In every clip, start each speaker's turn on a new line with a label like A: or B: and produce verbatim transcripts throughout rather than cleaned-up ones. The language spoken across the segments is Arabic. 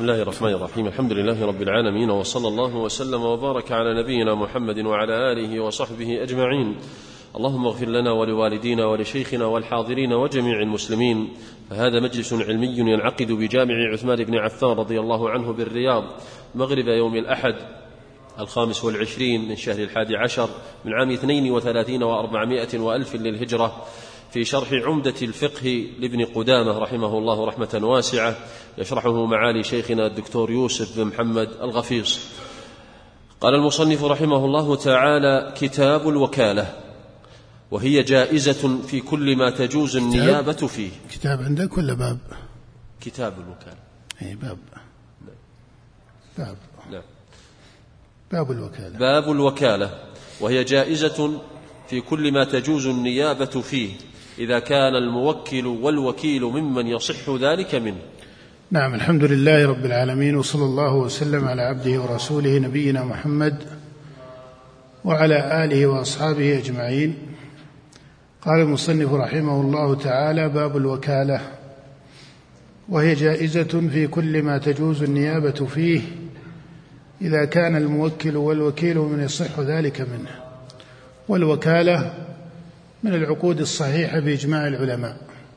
A: بسم الله الرحمن الرحيم. الحمد لله رب العالمين، وصلى الله وسلم وبارك على نبينا محمد وعلى آله وصحبه أجمعين. اللهم اغفر لنا ولوالدينا ولشيخنا والحاضرين وجميع المسلمين. فهذا مجلس علمي ينعقد بجامع عثمان بن عفان رضي الله عنه بالرياض مغرب يوم الأحد الخامس والعشرين من شهر الحادي عشر من عام اثنين وثلاثين وأربعمائة وألف للهجرة، في شرح عمدة الفقه لابن قدامة رحمه الله رحمة واسعة، يشرحه معالي شيخنا الدكتور يوسف بن محمد الغفيص. قال المصنف رحمه الله تعالى: كتاب الوكالة، وهي جائزة في كل ما تجوز النيابة فيه.
B: كتاب عندك ولا باب؟
A: كتاب الوكالة.
B: اي باب. باب.
A: نعم.
B: باب الوكالة.
A: باب الوكالة، وهي جائزة في كل ما تجوز النيابة فيه، إذا كان الموكل والوكيل ممن يصح ذلك منه.
B: نعم. الحمد لله رب العالمين، وصلى الله وسلم على عبده ورسوله نبينا محمد وعلى آله وأصحابه أجمعين. قال المصنف رحمه الله تعالى: باب الوكالة، وهي جائزة في كل ما تجوز النيابة فيه، إذا كان الموكل والوكيل من يصح ذلك منه. والوكالة من العقود الصحيحة بإجماع العلماء،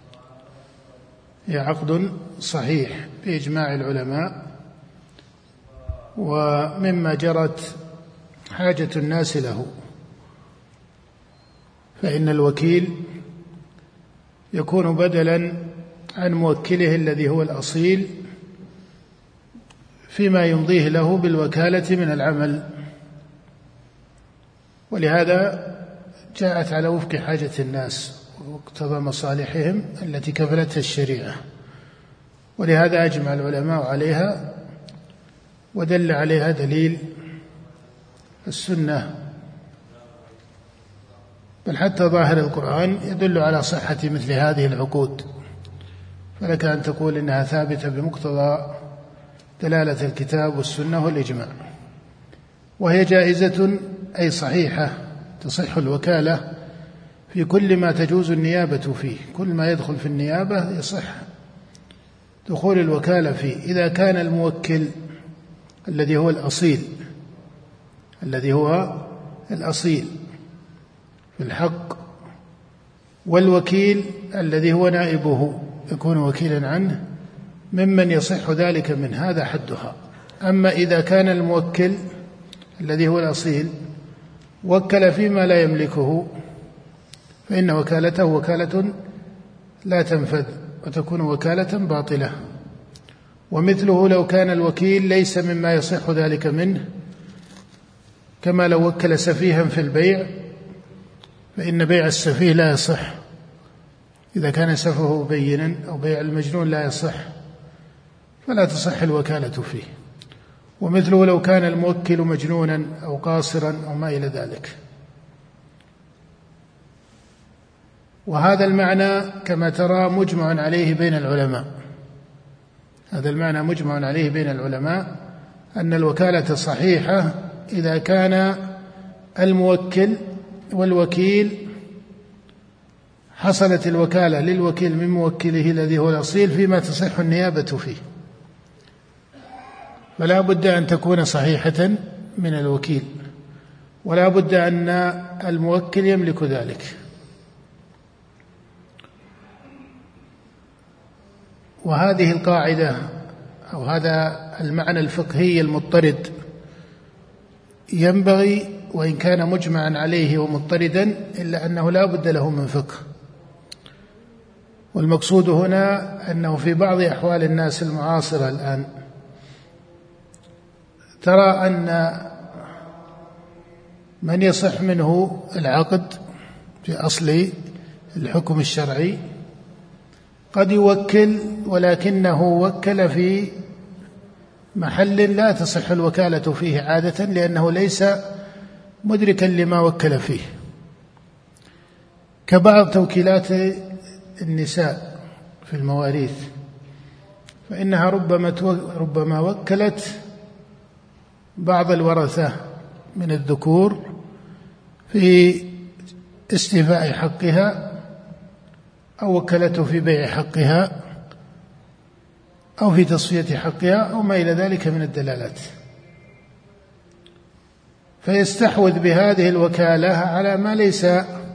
B: هي عقد صحيح بإجماع العلماء، ومما جرت حاجة الناس له، فإن الوكيل يكون بدلا عن موكله الذي هو الأصيل فيما يمضيه له بالوكالة من العمل، ولهذا جاءت على وفق حاجة الناس واقتضى مصالحهم التي كفلتها الشريعة، ولهذا أجمع العلماء عليها، ودل عليها دليل السنة، بل حتى ظاهر القرآن يدل على صحة مثل هذه العقود، فلك أن تقول إنها ثابتة بمقتضى دلالة الكتاب والسنة والإجماع. وهي جائزة أي صحيحة، تصح الوكالة في كل ما تجوز النيابة فيه، كل ما يدخل في النيابة يصح دخول الوكالة فيه، إذا كان الموكل الذي هو الأصيل الذي هو الأصيل في الحق، والوكيل الذي هو نائبه يكون وكيلا عنه ممن يصح ذلك منه، هذا حدها. أما إذا كان الموكل الذي هو الأصيل وكل فيما لا يملكه، فإن وكالته وكالة لا تنفذ، وتكون وكالة باطلة. ومثله لو كان الوكيل ليس مما يصح ذلك منه، كما لو وكل سفيها في البيع، فإن بيع السفيه لا يصح إذا كان سفهه بينا، أو بيع المجنون لا يصح، فلا تصح الوكالة فيه. ومثله لو كان الموكل مجنونا أو قاصرا أو ما إلى ذلك. وهذا المعنى كما ترى مجمع عليه بين العلماء، هذا المعنى مجمع عليه بين العلماء، أن الوكالة صحيحة إذا كان الموكل والوكيل حصلت الوكالة للوكيل من موكله الذي هو الأصيل فيما تصح النيابة فيه، فلا بد أن تكون صحيحة من الوكيل، ولا بد أن الموكل يملك ذلك. وهذه القاعدة أو هذا المعنى الفقهي المضطرد ينبغي، وإن كان مجمعا عليه ومضطردا، إلا أنه لا بد له من فقه. والمقصود هنا أنه في بعض أحوال الناس المعاصرة الآن ترى أن من يصح منه العقد في أصل الحكم الشرعي قد يوكل، ولكنه وكل في محل لا تصح الوكالة فيه عادة، لأنه ليس مدركا لما وكل فيه، كبعض توكيلات النساء في المواريث، فإنها ربما ربما وكلت بعض الورثة من الذكور في استيفاء حقها، أو وكلته في بيع حقها، أو في تصفية حقها أو ما إلى ذلك من الدلالات، فيستحوذ بهذه الوكالة على ما ليس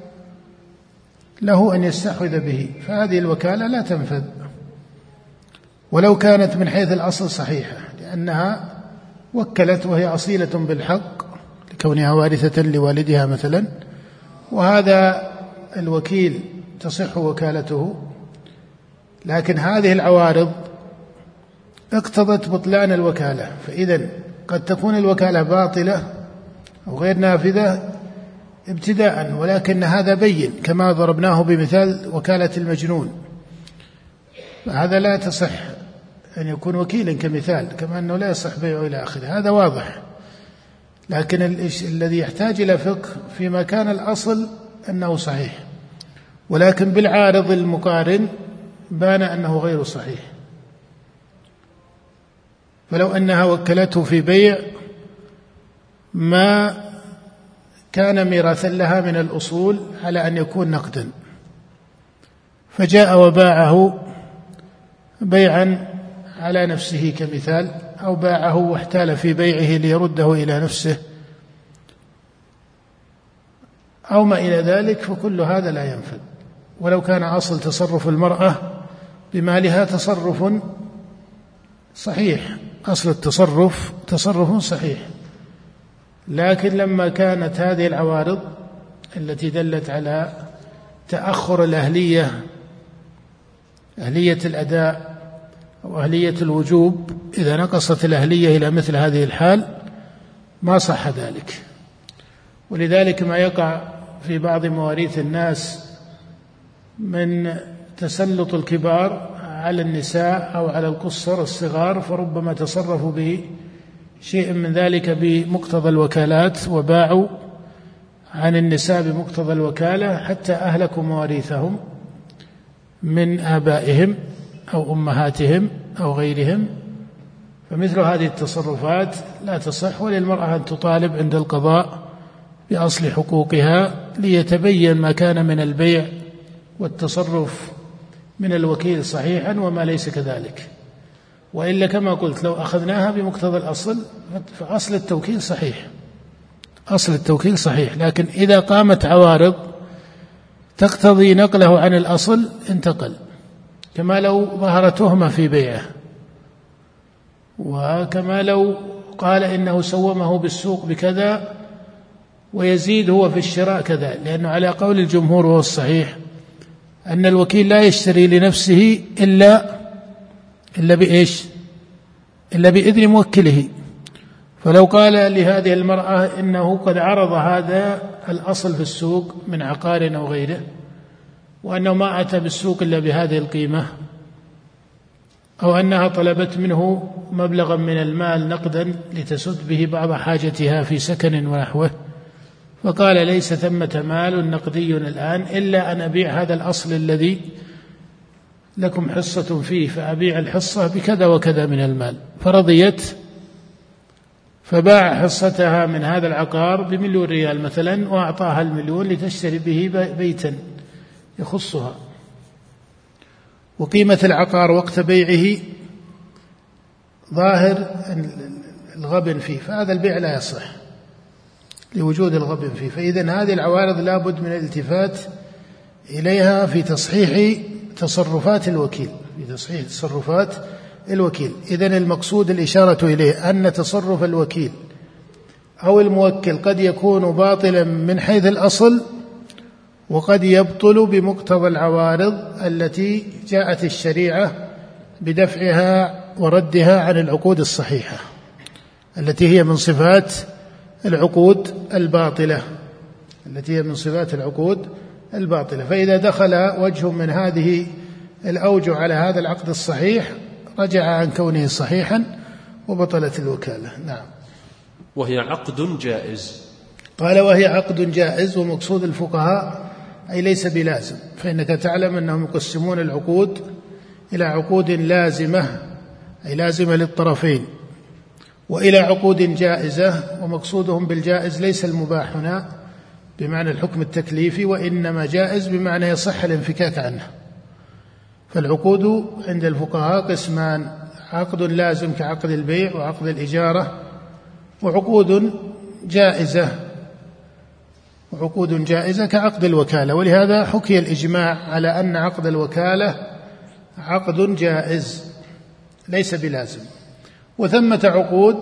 B: له أن يستحوذ به، فهذه الوكالة لا تنفذ ولو كانت من حيث الأصل صحيحة، لأنها وكلت وهي أصيلة بالحق لكونها وارثة لوالدها مثلا، وهذا الوكيل تصح وكالته، لكن هذه العوارض اقتضت بطلان الوكالة، فإذا قد تكون الوكالة باطلة أو غير نافذة ابتداء، ولكن هذا بين كما ضربناه بمثال وكالة المجنون، فهذا لا تصح أن يكون وكيلا كمثال، كما أنه لا يصح بيعه إلى آخره، هذا واضح. لكن الذي يحتاج إلى فقه فيما كان الأصل أنه صحيح، ولكن بالعارض المقارن بان أنه غير صحيح، فلو أنها وكلته في بيع ما كان ميراثا لها من الأصول على أن يكون نقدا، فجاء وباعه بيعا على نفسه كمثال، أو باعه واحتال في بيعه ليرده إلى نفسه أو ما إلى ذلك، فكل هذا لا ينفذ، ولو كان أصل تصرف المرأة بمالها تصرف صحيح، أصل التصرف تصرف صحيح، لكن لما كانت هذه العوارض التي دلت على تأخر الأهلية، أهلية الأداء أو أهلية الوجوب، إذا نقصت الأهلية إلى مثل هذه الحال ما صح ذلك. ولذلك ما يقع في بعض مواريث الناس من تسلط الكبار على النساء أو على القصر الصغار، فربما تصرفوا به شيء من ذلك بمقتضى الوكالات وباعوا عن النساء بمقتضى الوكالة حتى أهلكوا مواريثهم من آبائهم أو أمهاتهم أو غيرهم، فمثل هذه التصرفات لا تصح، وللمرأة أن تطالب عند القضاء بأصل حقوقها ليتبين ما كان من البيع والتصرف من الوكيل صحيحا وما ليس كذلك. وإلا كما قلت لو أخذناها بمقتضى الأصل فأصل التوكيل صحيح، أصل التوكيل صحيح، لكن إذا قامت عوارض تقتضي نقله عن الأصل انتقل، كما لو ظهر تهمة في بيعه، وكما لو قال إنه سومه بالسوق بكذا ويزيد هو في الشراء كذا، لأنه على قول الجمهور وهو الصحيح أن الوكيل لا يشتري لنفسه إلا إلا بإيش؟ إلا بإذن موكله. فلو قال لهذه المرأة إنه قد عرض هذا الأصل في السوق من عقار أو غيره، وأنه ما أتى بالسوق إلا بهذه القيمة، أو أنها طلبت منه مبلغا من المال نقدا لتسد به بعض حاجتها في سكن ونحوه، فقال ليس ثمة مال نقدي الآن إلا أن أبيع هذا الأصل الذي لكم حصة فيه، فأبيع الحصة بكذا وكذا من المال، فرضيت فباع حصتها من هذا العقار بمليون ريال مثلا، وأعطاها المليون لتشتري به بيتا يخصها، وقيمة العقار وقت بيعه ظاهر الغبن فيه، فهذا البيع لا يصح لوجود الغبن فيه. فإذن هذه العوارض لا بد من الالتفات إليها في تصحيح تصرفات الوكيل، في تصحيح تصرفات الوكيل. إذن المقصود الإشارة إليه أن تصرف الوكيل أو الموكل قد يكون باطلا من حيث الأصل، وقد يبطل بمقتضى العوارض التي جاءت الشريعة بدفعها وردها عن العقود الصحيحة التي هي من صفات العقود الباطلة التي هي من صفات العقود الباطلة. فإذا دخل وجه من هذه الأوجه على هذا العقد الصحيح رجع عن كونه صحيحا وبطلت الوكالة. نعم.
A: وهي عقد جائز.
B: قال وهي عقد جائز، ومقصود الفقهاء أي ليس بلازم، فإنك تعلم أنهم يقسمون العقود إلى عقود لازمة أي لازمة للطرفين، وإلى عقود جائزة، ومقصودهم بالجائز ليس المباح هنا بمعنى الحكم التكليفي، وإنما جائز بمعنى يصح الانفكاك عنه. فالعقود عند الفقهاء قسمان: عقد لازم كعقد البيع وعقد الإجارة، وعقود جائزة وعقود جائزة كعقد الوكالة. ولهذا حكي الإجماع على أن عقد الوكالة عقد جائز ليس بلازم. وثمة عقود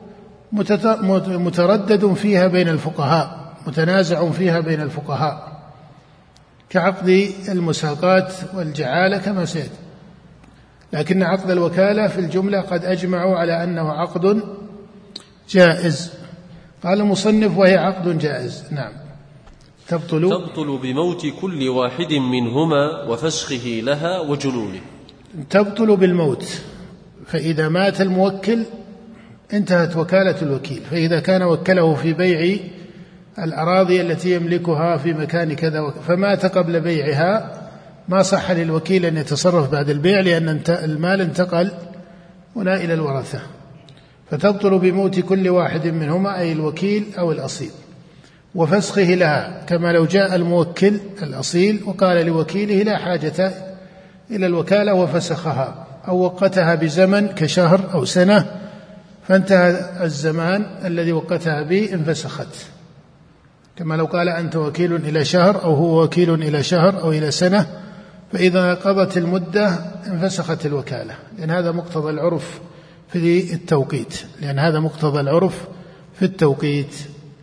B: متردد فيها بين الفقهاء، متنازع فيها بين الفقهاء، كعقد المساقات والجعالة كما سيأتي. لكن عقد الوكالة في الجملة قد أجمعوا على أنه عقد جائز. قال المصنف: وهي عقد جائز. نعم. تبطل
A: تبطل بموت كل واحد منهما وفسخه لها وجنونه.
B: تبطل بالموت، فإذا مات الموكل انتهت وكالة الوكيل. فإذا كان وكله في بيع الأراضي التي يملكها في مكان كذا فمات قبل بيعها، ما صح للوكيل أن يتصرف بعد البيع، لأن المال انتقل هنا إلى الورثة. فتبطل بموت كل واحد منهما، أي الوكيل أو الأصيل، وفسخه لها، كما لو جاء الموكل الأصيل وقال لوكيله: لا حاجة إلى الوكالة، وفسخها أو وقتها بزمن كشهر أو سنة، فانتهى الزمان الذي وقتها به انفسخت. كما لو قال: أنت وكيل إلى شهر، أو هو وكيل إلى شهر أو إلى سنة، فإذا قضت المدة انفسخت الوكالة، لأن هذا مقتضى العرف في التوقيت لأن هذا مقتضى العرف في التوقيت.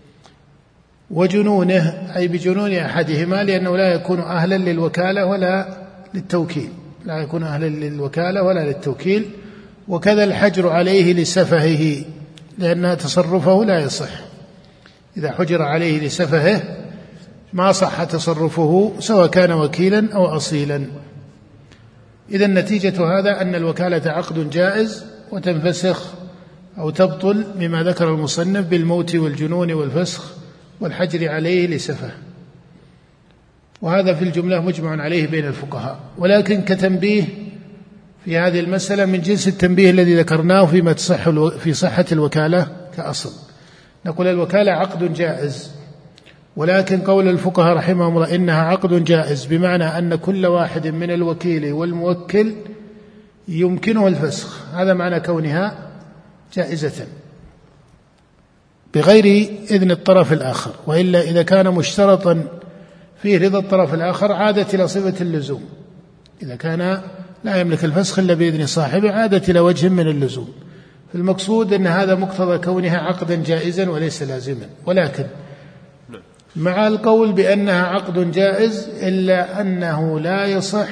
B: وجنونه، أي بجنون أحدهما، لأنه لا يكون أهلا للوكالة ولا للتوكيل لا يكون أهلا للوكالة ولا للتوكيل. وكذا الحجر عليه لسفهه، لأن تصرفه لا يصح. إذا حجر عليه لسفهه ما صح تصرفه، سواء كان وكيلا أو أصيلا. إذا نتيجة هذا أن الوكالة عقد جائز، وتنفسخ أو تبطل بما ذكر المصنف بالموت والجنون والفسخ والحجر عليه لسفه. وهذا في الجملة مجمع عليه بين الفقهاء. ولكن كتنبيه في هذه المسألة من جنس التنبيه الذي ذكرناه فيما تصح في صحة الوكالة كأصل، نقول الوكالة عقد جائز، ولكن قول الفقهاء رحمهم الله إنها عقد جائز بمعنى أن كل واحد من الوكيل والموكل يمكنه الفسخ، هذا معنى كونها جائزة بغير إذن الطرف الآخر. وإلا إذا كان مشترطا فيه رضا الطرف الآخر عادت إلى صفة اللزوم. إذا كان لا يملك الفسخ إلا بإذن صاحبه عادت إلى وجه من اللزوم. فالمقصود أن هذا مقتضى كونها عقدا جائزا وليس لازما. ولكن مع القول بأنها عقد جائز إلا أنه لا يصح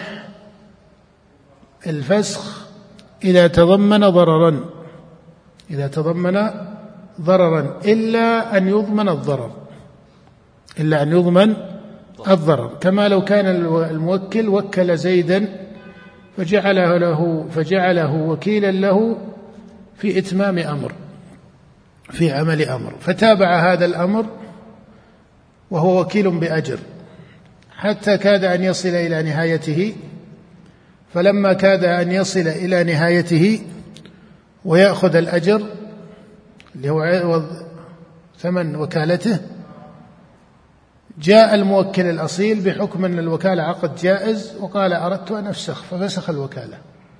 B: الفسخ إذا تضمن ضررا إذا تضمن ضررا إلا أن يضمن الضرر إلا أن يضمن الضرر كما لو كان الموكل وكل زيدا فجعله له فجعله وكيلا له في إتمام أمر في عمل أمر، فتابع هذا الأمر وهو وكيل بأجر حتى كاد أن يصل إلى نهايته. فلما كاد أن يصل إلى نهايته ويأخذ الأجر اللي هو عوض ثمن وكالته، جاء الموكل الأصيل بحكم أن الوكالة عقد جائز وقال أردت أن أفسخ، ففسخ الوكالة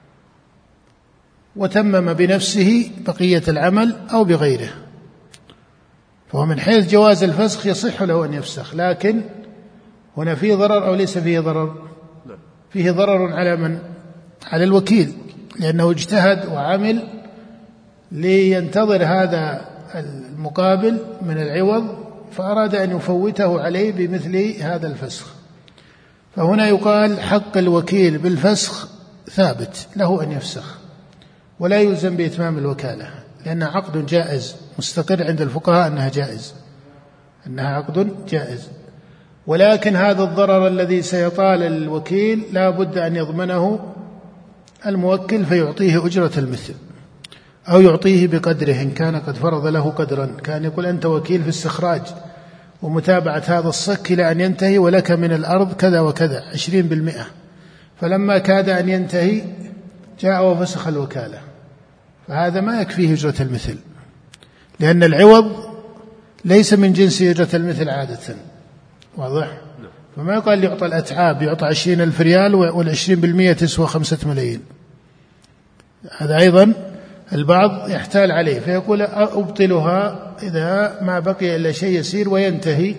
B: وتمم بنفسه بقية العمل أو بغيره. فهو من حيث جواز الفسخ يصح له أن يفسخ، لكن هنا فيه ضرر أو ليس فيه ضرر؟ فيه ضرر على من؟ على الوكيل، لأنه اجتهد وعمل لينتظر هذا المقابل من العوض فأراد أن يفوته عليه بمثل هذا الفسخ. فهنا يقال حق الوكيل بالفسخ ثابت له أن يفسخ ولا يلزم بإتمام الوكالة، لأنها عقد جائز مستقر عند الفقهاء أنها جائز أنها عقد جائز. ولكن هذا الضرر الذي سيطال الوكيل لا بد أن يضمنه الموكل فيعطيه أجرة المثل أو يعطيه بقدره إن كان قد فرض له قدرا. كان يقول أنت وكيل في استخراج ومتابعة هذا الصك إلى أن ينتهي ولك من الأرض كذا وكذا عشرين بالمئة، فلما كاد أن ينتهي جاء وفسخ الوكالة، فهذا ما يكفيه أجرة المثل، لأن العوض ليس من جنس أجرة المثل عادة. واضح؟ فما يقال يعطى الأتعاب يعطى عشرين ألف ريال والعشرين بالمئة تسوى خمسة ملايين، هذا أيضا البعض يحتال عليه فيقول أبطلها إذا ما بقي إلا شيء يسير وينتهي،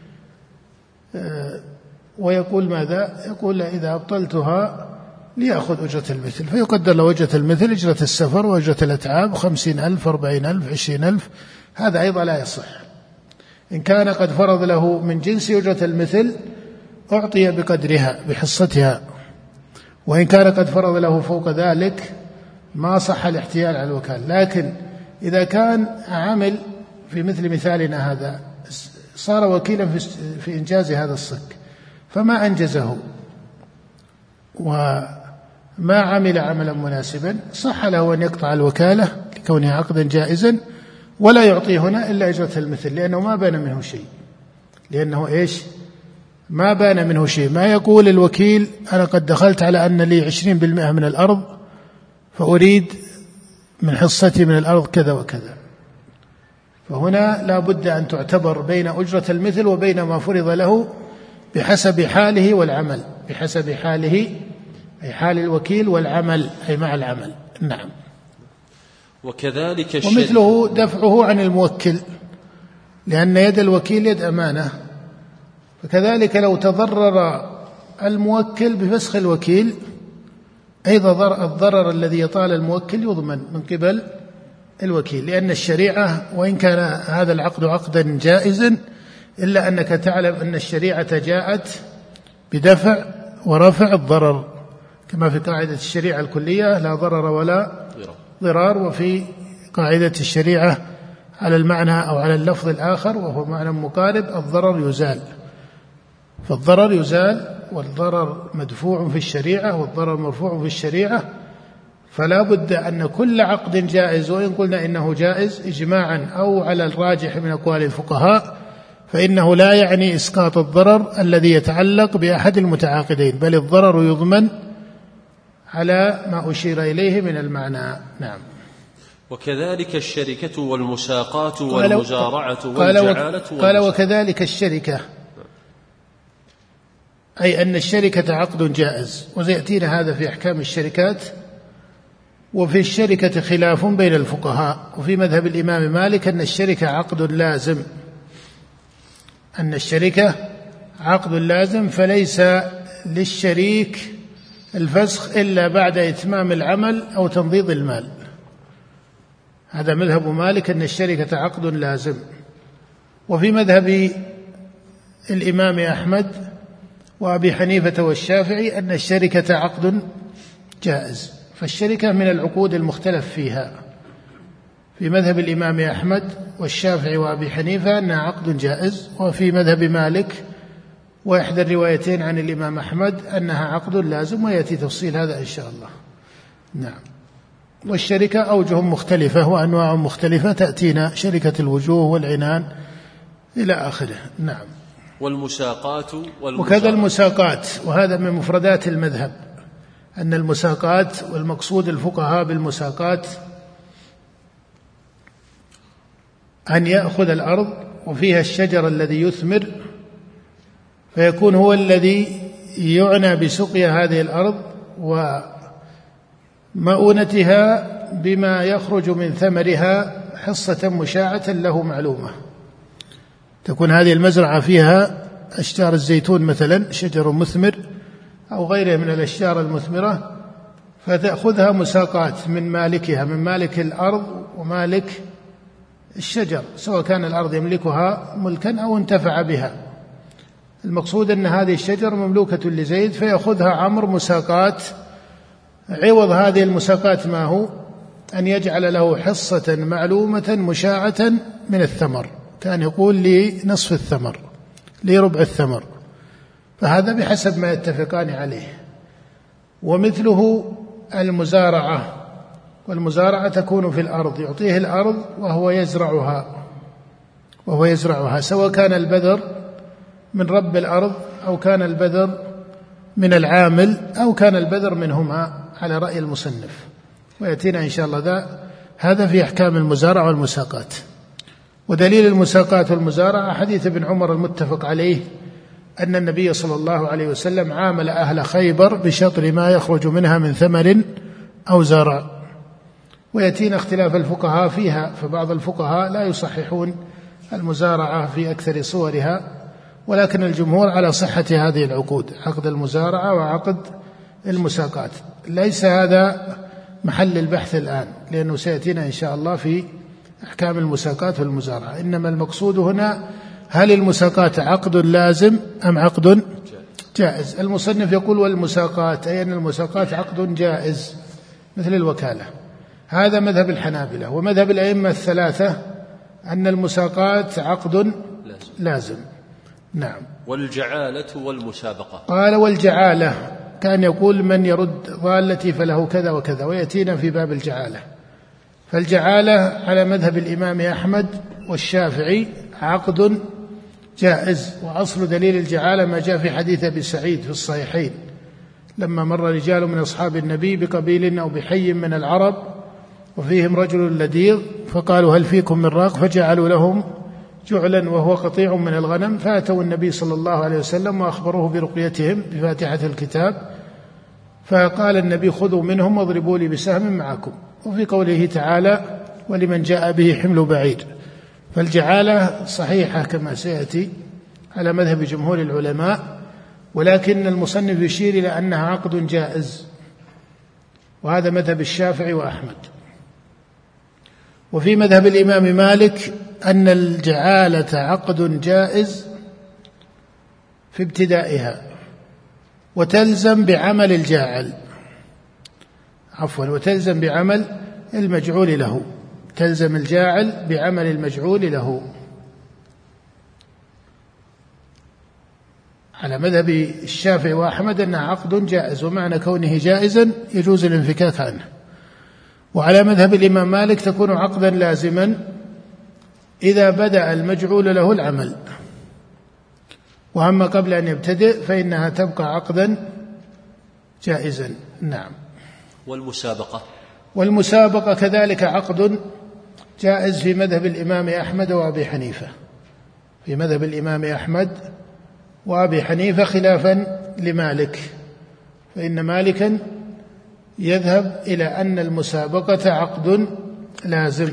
B: ويقول ماذا؟ يقول إذا أبطلتها ليأخذ أجرة المثل، فيقدر له أجرة المثل أجرة السفر وأجرة الأتعاب خمسين ألف أربعين ألف عشرين ألف. هذا أيضا لا يصح. إن كان قد فرض له من جنس أجرة المثل أعطي بقدرها بحصتها، وإن كان قد فرض له فوق ذلك ما صح الاحتيال على الوكالة. لكن إذا كان عمل في مثل مثالنا هذا صار وكيلا في إنجاز هذا الصك فما أنجزه وما عمل عملا مناسبا، صح له أن يقطع الوكالة لكونها عقدا جائزا، ولا يعطي هنا إلا أجرة المثل، لأنه ما بان منه شيء، لأنه إيش؟ ما بان منه شيء. ما يقول الوكيل أنا قد دخلت على أن لي عشرين بالمئة من الأرض فأريد من حصتي من الأرض كذا وكذا، فهنا لا بد أن تعتبر بين أجرة المثل وبين ما فرض له بحسب حاله والعمل، بحسب حاله أي حال الوكيل والعمل أي مع العمل. نعم.
A: وكذلك
B: ومثله دفعه عن الموكل، لأن يد الوكيل يد أمانة، فكذلك لو تضرر الموكل بفسخ الوكيل أيضا الضرر الذي يطال الموكل يضمن من قبل الوكيل، لأن الشريعة وإن كان هذا العقد عقدا جائزا إلا أنك تعلم أن الشريعة جاءت بدفع ورفع الضرر، كما في قاعدة الشريعة الكلية لا ضرر ولا ضرار، وفي قاعدة الشريعة على المعنى أو على اللفظ الآخر وهو معنى مقارب الضرر يزال، فالضرر يزال والضرر مدفوع في الشريعة والضرر مرفوع في الشريعة، فلا بد أن كل عقد جائز وإن قلنا إنه جائز إجماعا أو على الراجح من أقوال الفقهاء فإنه لا يعني إسقاط الضرر الذي يتعلق بأحد المتعاقدين، بل الضرر يضمن على ما أشير إليه من المعنى. نعم.
A: وكذلك الشركة والمساقات والمزارعة والجعالة.
B: قال وكذلك الشركة، أي أن الشركة عقد جائز، وسيأتينا هذا في أحكام الشركات. وفي الشركة خلاف بين الفقهاء، وفي مذهب الإمام مالك أن الشركة عقد لازم، أن الشركة عقد لازم، فليس للشريك الفسخ إلا بعد إتمام العمل أو تنضيض المال. هذا مذهب مالك أن الشركة عقد لازم. وفي مذهب الإمام أحمد وأبي حنيفة والشافعي أن الشركة عقد جائز، فالشركة من العقود المختلف فيها. في مذهب الإمام أحمد والشافعي وأبي حنيفة أنها عقد جائز، وفي مذهب مالك وإحدى الروايتين عن الإمام أحمد أنها عقد لازم، ويأتي تفصيل هذا إن شاء الله. نعم. والشركة أوجه مختلفة وأنواع مختلفة تأتينا، شركة الوجوه والعنان إلى آخره. نعم.
A: والمساقات
B: وكذا المساقات، وهذا من مفردات المذهب أن المساقات، والمقصود الفقهاء بالمساقات أن يأخذ الأرض وفيها الشجر الذي يثمر، فيكون هو الذي يعنى بسقيا هذه الأرض ومؤونتها بما يخرج من ثمرها حصة مشاعة له معلومة. تكون هذه المزرعة فيها أشجار الزيتون مثلا، شجر مثمر أو غيره من الأشجار المثمرة، فتأخذها مساقات من مالكها، من مالك الأرض ومالك الشجر، سواء كان الأرض يملكها ملكا أو انتفع بها. المقصود أن هذه الشجر مملوكة لزيد، فيأخذها عمرو مساقات. عوض هذه المساقات ما هو؟ أن يجعل له حصة معلومة مشاعة من الثمر، كان يقول لي نصف الثمر، لي ربع الثمر، فهذا بحسب ما يتفقان عليه. ومثله المزارعة، والمزارعة تكون في الأرض، يعطيه الأرض وهو يزرعها وهو يزرعها سواء كان البذر من رب الأرض أو كان البذر من العامل أو كان البذر منهما على رأي المصنف، ويأتينا إن شاء الله ذا هذا في أحكام المزارعة والمساقات. ودليل المساقات والمزارعة حديث ابن عمر المتفق عليه أن النبي صلى الله عليه وسلم عامل أهل خيبر بشطر ما يخرج منها من ثمر أو زرع، ويأتينا اختلاف الفقهاء فيها، فبعض الفقهاء لا يصححون المزارعة في أكثر صورها، ولكن الجمهور على صحة هذه العقود، عقد المزارعة وعقد المساقات. ليس هذا محل البحث الآن، لأنه سيأتينا إن شاء الله في أحكام المساقات والمزارعة. إنما المقصود هنا هل المساقات عقد لازم أم عقد جائز؟ المصنف يقول والمساقات، أي أن المساقات عقد جائز مثل الوكالة. هذا مذهب الحنابلة، ومذهب الأئمة الثلاثة أن المساقات عقد لازم. نعم.
A: والجعالة والمسابقة،
B: قال والجعالة كان يقول من يرد ضالتي فله كذا وكذا، ويأتينا في باب الجعالة. فالجعالة على مذهب الإمام أحمد والشافعي عقد جائز، وأصل دليل الجعالة ما جاء في حديث أبي سعيد في الصحيحين لما مر رجال من أصحاب النبي بقبيل أو بحي من العرب وفيهم رجل لديغ، فقالوا هل فيكم من راق؟ فجعلوا لهم جعلا وهو قطيع من الغنم، فأتوا النبي صلى الله عليه وسلم وأخبروه برقيتهم بفاتحة الكتاب، فقال النبي خذوا منهم واضربوا لي بسهم معكم. وفي قوله تعالى ولمن جاء به حمل بعير. فالجعالة صحيحة كما سيأتي على مذهب جمهور العلماء، ولكن المصنف يشير إلى أنها عقد جائز، وهذا مذهب الشافعي وأحمد. وفي مذهب الإمام مالك أن الجعالة عقد جائز في ابتدائها، وتلزم بعمل الجاعل، عفوا وتلزم بعمل المجعول له، تلزم الجاعل بعمل المجعول له، على مذهب الشافعي وأحمد أنها عقد جائز، ومعنى كونه جائزا يجوز الانفكاك عنه. وعلى مذهب الإمام مالك تكون عقدا لازما إذا بدأ المجعول له العمل، وأما قبل أن يبتدئ فإنها تبقى عقدا جائزا. نعم.
A: والمسابقة،
B: والمسابقة كذلك عقد جائز في مذهب الإمام أحمد وأبي حنيفة، في مذهب الإمام أحمد وأبي حنيفة خلافا لمالك، فإن مالكا يذهب إلى أن المسابقة عقد لازم،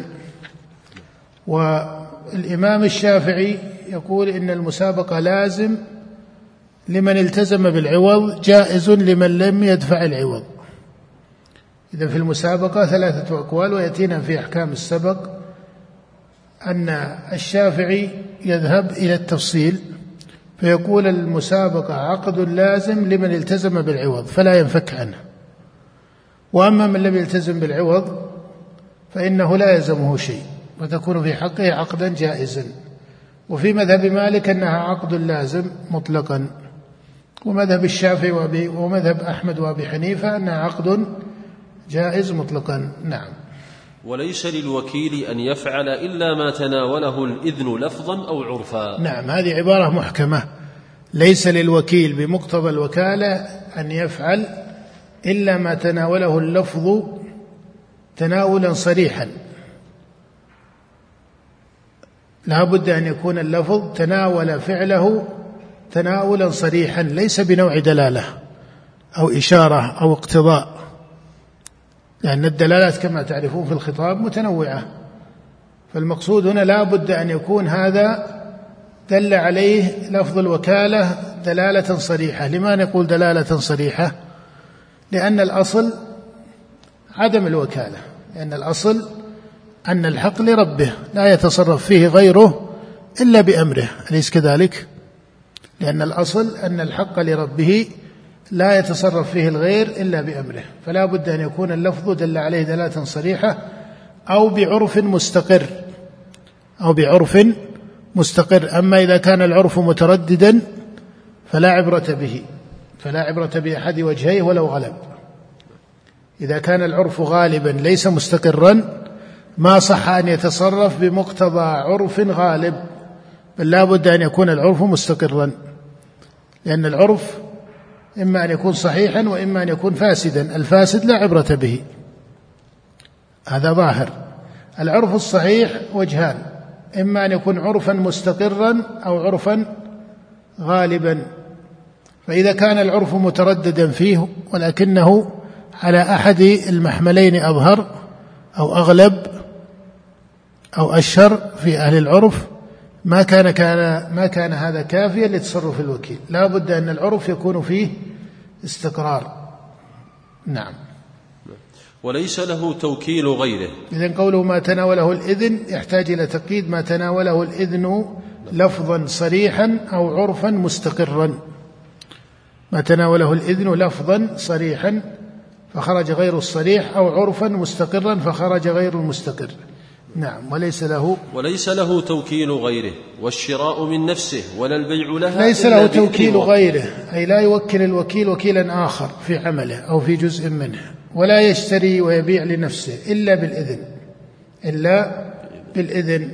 B: والإمام الشافعي يقول إن المسابقة لازم لمن التزم بالعوض، جائز لمن لم يدفع العوض. إذا في المسابقة ثلاثة أقوال، ويأتينا في أحكام السبق أن الشافعي يذهب إلى التفصيل فيقول المسابقة عقد لازم لمن التزم بالعوض فلا ينفك عنه، وأما من لم يلتزم بالعوض فإنه لا يلزمه شيء، وتكون في حقه عقدا جائزا. وفي مذهب مالك أنها عقد لازم مطلقا، ومذهب الشافعي ومذهب أحمد وأبي حنيفة أنها عقد جائز مطلقا. نعم.
A: وليس للوكيل أن يفعل إلا ما تناوله الإذن لفظا أو عرفا.
B: نعم، هذه عبارة محكمة. ليس للوكيل بمقتضى الوكالة أن يفعل إلا ما تناوله اللفظ تناولا صريحا، لا بد أن يكون اللفظ تناول فعله تناولا صريحا، ليس بنوع دلالة أو إشارة أو اقتضاء، لأن الدلالات كما تعرفون في الخطاب متنوعة، فالمقصود هنا لا بد أن يكون هذا دل عليه لفظ الوكالة دلالة صريحة. لما نقول دلالة صريحة؟ لأن الأصل عدم الوكالة، لأن الأصل أن الحق لربه لا يتصرف فيه غيره إلا بأمره، أليس كذلك؟ لأن الأصل أن الحق لربه لا يتصرف فيه الغير إلا بأمره، فلا بد أن يكون اللفظ دل عليه دلالة صريحة أو بعرف مستقر أو بعرف مستقر. أما إذا كان العرف مترددا فلا عبرة به، فلا عبرة بأحد وجهيه ولو غلب. إذا كان العرف غالبا ليس مستقرا ما صح أن يتصرف بمقتضى عرف غالب، بل لا بد أن يكون العرف مستقرا، لأن العرف إما أن يكون صحيحا وإما أن يكون فاسدا، الفاسد لا عبرة به، هذا ظاهر. العرف الصحيح وجهان، إما أن يكون عرفا مستقرا أو عرفا غالبا. فإذا كان العرف مترددا فيه ولكنه على أحد المحملين أظهر أو أغلب أو أشهر في أهل العرف ما كان, كان ما كان هذا كافيا لتصرف الوكيل، لا بد أن العرف يكون فيه استقرار. نعم.
A: وليس له توكيل غيره.
B: إذن قوله ما تناوله الإذن يحتاج إلى تقييد ما تناوله الإذن لفظا صريحا أو عرفا مستقرا. ما تناوله الإذن لفظا صريحا فخرج غير الصريح، أو عرفا مستقرا فخرج غير المستقر. نعم. وليس له
A: وليس له توكيل غيره، والشراء من نفسه ولا البيع لها.
B: ليس له توكيل غيره، أي لا يوكل الوكيل وكيلا آخر في عمله أو في جزء منه، ولا يشتري ويبيع لنفسه إلا بالإذن إلا بالإذن.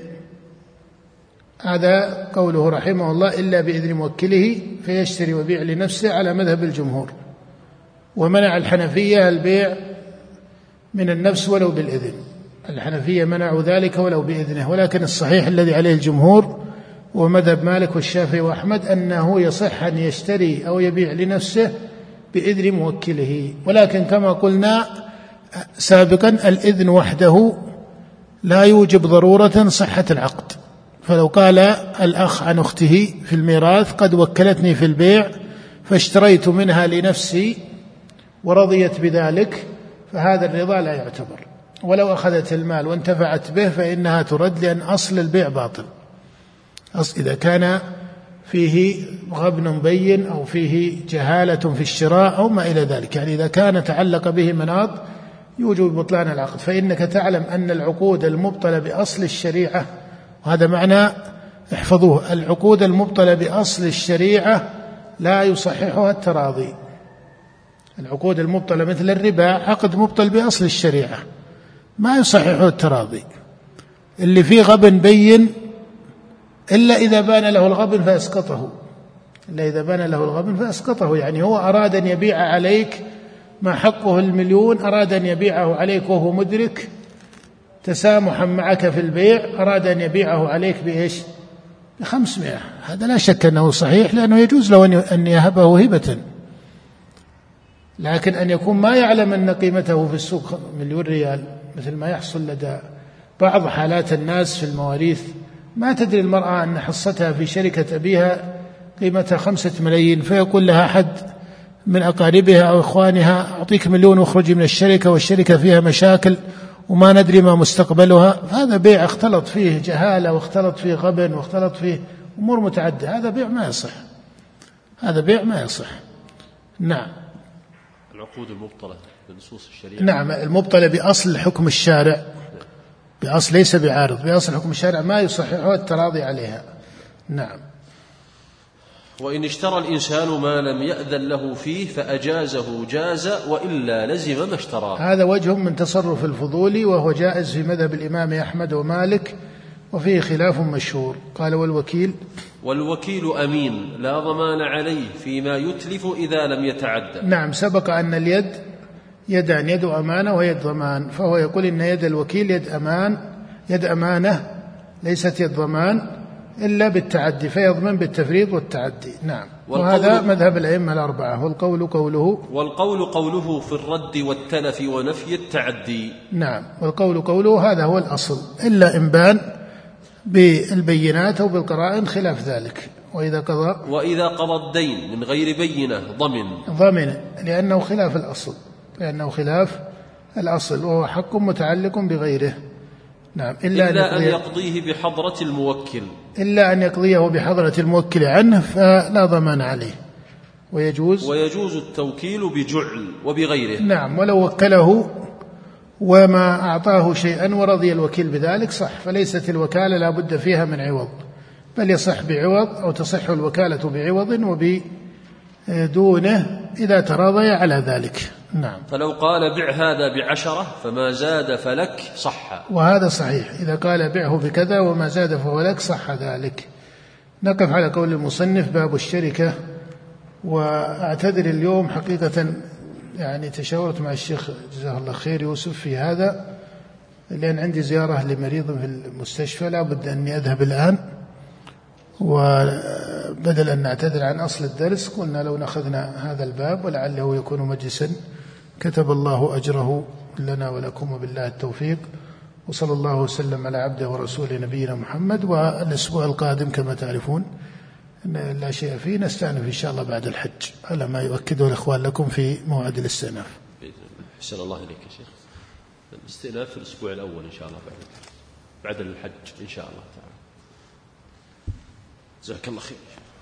B: هذا قوله رحمه الله إلا بإذن موكله، فيشتري ويبيع لنفسه على مذهب الجمهور. ومنع الحنفية البيع من النفس ولو بالإذن، الحنفية منعوا ذلك ولو بإذنه، ولكن الصحيح الذي عليه الجمهور ومذهب مالك والشافعي وأحمد أنه يصح أن يشتري أو يبيع لنفسه بإذن موكله. ولكن كما قلنا سابقا الإذن وحده لا يوجب ضرورة صحة العقد. فلو قال الأخ عن أخته في الميراث قد وكلتني في البيع فاشتريت منها لنفسي ورضيت بذلك، فهذا الرضا لا يعتبر. ولو أخذت المال وانتفعت به فإنها ترد، لأن أصل البيع باطل. أصل إذا كان فيه غبن بين أو فيه جهالة في الشراء أو ما إلى ذلك، يعني إذا كان تعلق به مناط يوجب بطلان العقد. فإنك تعلم أن العقود المبطلة بأصل الشريعة، وهذا معنى احفظوه، العقود المبطلة بأصل الشريعة لا يصححها التراضي. العقود المبطلة مثل الربا عقد مبطل بأصل الشريعة ما يصححه التراضي، اللي فيه غبن بين إلا إذا بان له الغبن فأسقطه، إلا إذا بان له الغبن فأسقطه. يعني هو أراد أن يبيع عليك ما حقه المليون، أراد أن يبيعه عليك وهو مدرك تسامحا معك في البيع، أراد أن يبيعه عليك بإيش؟ بخمسمائة. هذا لا شك أنه صحيح، لأنه يجوز له أن يهبه هبة. لكن أن يكون ما يعلم أن قيمته في السوق مليون ريال، مثل ما يحصل لدى بعض حالات الناس في المواريث، ما تدري المرأة أن حصتها في شركة أبيها قيمتها خمسة ملايين، فيقول لها أحد من أقاربها أو إخوانها أعطيك مليون واخرجي من الشركة، والشركة فيها مشاكل وما ندري ما مستقبلها. هذا بيع اختلط فيه جهالة واختلط فيه غبن واختلط فيه أمور متعددة، هذا بيع ما يصح، هذا بيع ما يصح. نعم.
A: العقود المبطلة بنصوص الشريعة.
B: نعم، المبطلة بأصل حكم الشارع، بأصل ليس بعارض، بأصل حكم الشارع ما يصححه التراضي عليها. نعم.
A: وإن اشترى الإنسان ما لم يأذن له فيه فأجازه جاز، وإلا لزم ما اشترى.
B: هذا وجه من تصرف الفضولي، وهو جائز في مذهب الإمام أحمد ومالك، وفيه خلاف مشهور. قال والوكيل
A: والوكيل أمين لا ضمان عليه فيما يتلف إذا لم يتعدى.
B: نعم، سبق أن اليد يدان، يد أمانة ويد ضمان، فهو يقول إن يد الوكيل يد أمان، يد أمانة ليست يد ضمان إلا بالتعدي، فيضمن بالتفريط والتعدي. نعم. وهذا مذهب الأئمة الأربعة. والقول قوله
A: والقول قوله في الرد والتلف ونفي التعدي.
B: نعم. والقول قوله هذا هو الأصل، إلا إن بان بالبينات أو بالقرائن خلاف ذلك. وإذا قضى
A: وإذا قضى الدين من غير بينة ضمن
B: ضمن لأنه خلاف الأصل، لأنه خلاف الأصل، وهو حق متعلق بغيره. نعم.
A: إلا, إلا أن يقضيه بحضرة الموكل
B: إلا أن يقضيه بحضرة الموكل عنه فلا ضمان عليه. ويجوز
A: ويجوز التوكيل بجعل وبغيره.
B: نعم. ولو وكله وما أعطاه شيئا ورضي الوكيل بذلك صح، فليست الوكالة لا بد فيها من عوض، بل يصح بعوض أو تصح الوكالة بعوض وبدونه إذا تراضي على ذلك. نعم.
A: فلو قال بع هذا بعشرة فما زاد فلك صح،
B: وهذا صحيح. إذا قال بعه بكذا وما زاد فهو لك صح ذلك. نقف على قول المصنف باب الشركة. وأعتذر اليوم حقيقة، يعني تشاورت مع الشيخ جزاه الله خير يوسف في هذا، لأن عندي زيارة لمريض في المستشفى لا بد أني أذهب الآن، وبدل أن نعتذر عن أصل الدرس قلنا لو نأخذنا هذا الباب ولعله يكون مجلسا كتب الله أجره لنا ولكم وبالله التوفيق، وصلى الله وسلم على عبده ورسوله نبينا محمد. والأسبوع القادم كما تعرفون إن لا شيء فيه، نستأنف إن شاء الله بعد الحج على ما يؤكده الإخوان لكم في موعد الاستئناف.
A: بإذن الله. أحسن الله إليك يا شيخ. الاستئناف في الأسبوع الأول إن شاء الله بعد بعد الحج إن شاء الله تعالى. جزاك الله خير.